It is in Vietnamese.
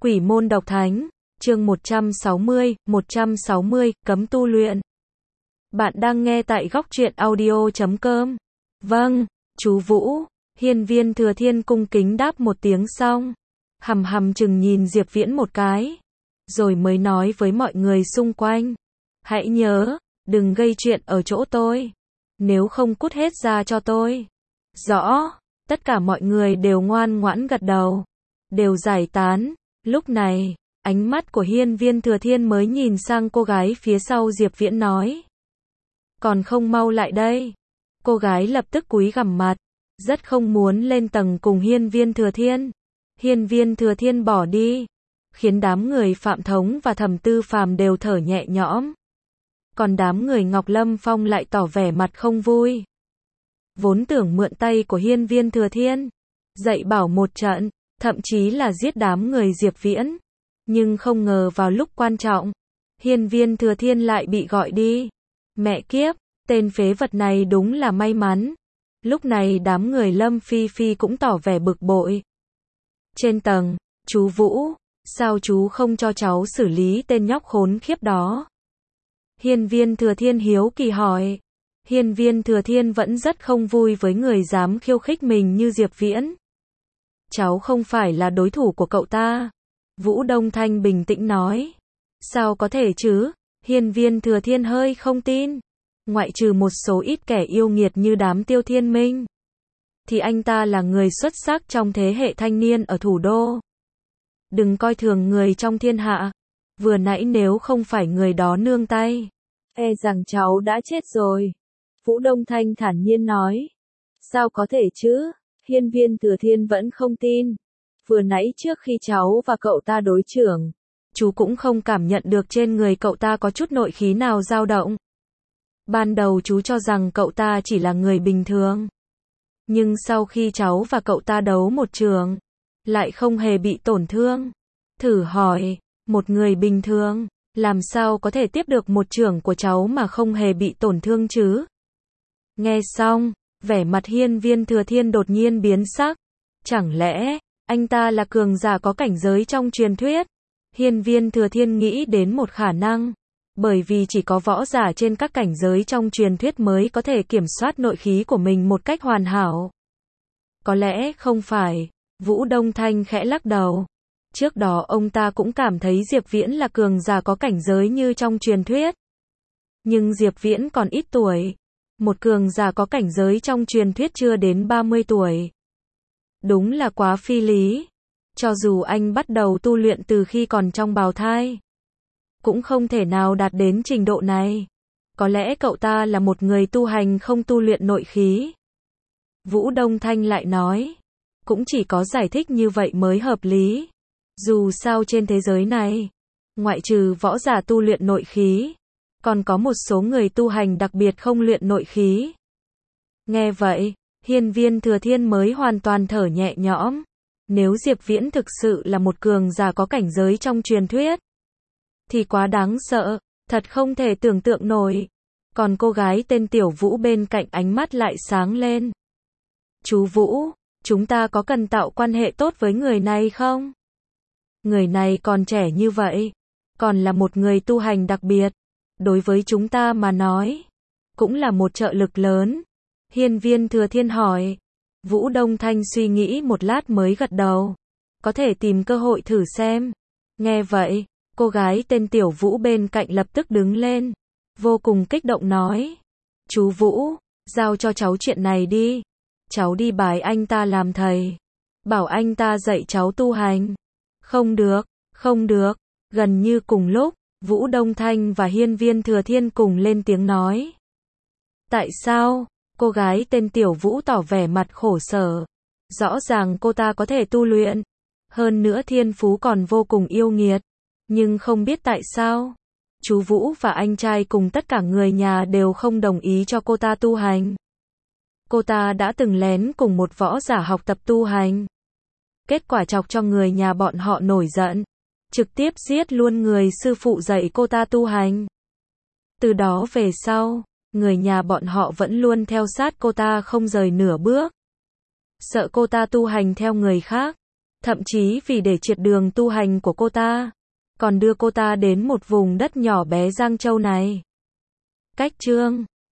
Quỷ môn độc thánh, chương 160, cấm tu luyện. Bạn đang nghe tại góc truyện audio.com. Vâng, chú Vũ. Hiên Viên Thừa Thiên cung kính đáp một tiếng xong, hằm hằm chừng nhìn Diệp Viễn một cái, rồi mới nói với mọi người xung quanh. Hãy nhớ, đừng gây chuyện ở chỗ tôi. Nếu không cút hết ra cho tôi. Rõ, tất cả mọi người đều ngoan ngoãn gật đầu, đều giải tán. Lúc này, ánh mắt của Hiên Viên Thừa Thiên mới nhìn sang cô gái phía sau Diệp Viễn nói. Còn không mau lại đây. Cô gái lập tức cúi gằm mặt, rất không muốn lên tầng cùng Hiên Viên Thừa Thiên. Hiên Viên Thừa Thiên bỏ đi, khiến đám người Phạm Thống và Thẩm Tư Phàm đều thở nhẹ nhõm. Còn đám người Ngọc Lâm Phong lại tỏ vẻ mặt không vui. Vốn tưởng mượn tay của Hiên Viên Thừa Thiên, dạy bảo một trận, thậm chí là giết đám người Diệp Viễn. Nhưng không ngờ vào lúc quan trọng, Hiên Viên Thừa Thiên lại bị gọi đi. Mẹ kiếp, tên phế vật này đúng là may mắn. Lúc này đám người Lâm Phi Phi cũng tỏ vẻ bực bội. Trên tầng, chú Vũ, sao chú không cho cháu xử lý tên nhóc khốn khiếp đó? Hiên Viên Thừa Thiên hiếu kỳ hỏi. Hiên Viên Thừa Thiên vẫn rất không vui với người dám khiêu khích mình như Diệp Viễn. Cháu không phải là đối thủ của cậu ta. Vũ Đông Thanh bình tĩnh nói. Sao có thể chứ? Hiên Viên Thừa Thiên hơi không tin. Ngoại trừ một số ít kẻ yêu nghiệt như đám Tiêu Thiên Minh, thì anh ta là người xuất sắc trong thế hệ thanh niên ở thủ đô. Đừng coi thường người trong thiên hạ. Vừa nãy nếu không phải người đó nương tay, e rằng cháu đã chết rồi. Vũ Đông Thanh thản nhiên nói. Sao có thể chứ? Hiên Viên Thừa Thiên vẫn không tin. Vừa nãy trước khi cháu và cậu ta đối chưởng, chú cũng không cảm nhận được trên người cậu ta có chút nội khí nào dao động. Ban đầu chú cho rằng cậu ta chỉ là người bình thường. Nhưng sau khi cháu và cậu ta đấu một trường, lại không hề bị tổn thương. Thử hỏi, một người bình thường, làm sao có thể tiếp được một chưởng của cháu mà không hề bị tổn thương chứ? Nghe xong, vẻ mặt Hiên Viên Thừa Thiên đột nhiên biến sắc. Chẳng lẽ, anh ta là cường giả có cảnh giới trong truyền thuyết? Hiên Viên Thừa Thiên nghĩ đến một khả năng. Bởi vì chỉ có võ giả trên các cảnh giới trong truyền thuyết mới có thể kiểm soát nội khí của mình một cách hoàn hảo. Có lẽ không phải. Vũ Đông Thanh khẽ lắc đầu. Trước đó ông ta cũng cảm thấy Diệp Viễn là cường giả có cảnh giới như trong truyền thuyết. Nhưng Diệp Viễn còn ít tuổi. Một cường giả có cảnh giới trong truyền thuyết chưa đến 30 tuổi. Đúng là quá phi lý. Cho dù anh bắt đầu tu luyện từ khi còn trong bào thai, cũng không thể nào đạt đến trình độ này. Có lẽ cậu ta là một người tu hành không tu luyện nội khí. Vũ Đông Thanh lại nói. Cũng chỉ có giải thích như vậy mới hợp lý. Dù sao trên thế giới này, ngoại trừ võ giả tu luyện nội khí, còn có một số người tu hành đặc biệt không luyện nội khí. Nghe vậy, Hiên Viên Thừa Thiên mới hoàn toàn thở nhẹ nhõm. Nếu Diệp Viễn thực sự là một cường giả có cảnh giới trong truyền thuyết, thì quá đáng sợ, thật không thể tưởng tượng nổi. Còn cô gái tên Tiểu Vũ bên cạnh ánh mắt lại sáng lên. Chú Vũ, chúng ta có cần tạo quan hệ tốt với người này không? Người này còn trẻ như vậy, còn là một người tu hành đặc biệt. Đối với chúng ta mà nói, cũng là một trợ lực lớn. Hiên Viên Thừa Thiên hỏi. Vũ Đông Thanh suy nghĩ một lát mới gật đầu. Có thể tìm cơ hội thử xem. Nghe vậy, cô gái tên Tiểu Vũ bên cạnh lập tức đứng lên, vô cùng kích động nói. Chú Vũ, giao cho cháu chuyện này đi. Cháu đi bái anh ta làm thầy, bảo anh ta dạy cháu tu hành. Không được, không được. Gần như cùng lúc, Vũ Đông Thanh và Hiên Viên Thừa Thiên cùng lên tiếng nói. Tại sao? Cô gái tên Tiểu Vũ tỏ vẻ mặt khổ sở. Rõ ràng cô ta có thể tu luyện, hơn nữa thiên phú còn vô cùng yêu nghiệt. Nhưng không biết tại sao, chú Vũ và anh trai cùng tất cả người nhà đều không đồng ý cho cô ta tu hành. Cô ta đã từng lén cùng một võ giả học tập tu hành. Kết quả chọc cho người nhà bọn họ nổi giận, trực tiếp giết luôn người sư phụ dạy cô ta tu hành. Từ đó về sau, người nhà bọn họ vẫn luôn theo sát cô ta không rời nửa bước. Sợ cô ta tu hành theo người khác. Thậm chí vì để triệt đường tu hành của cô ta, còn đưa cô ta đến một vùng đất nhỏ bé Giang Châu này. Cách chương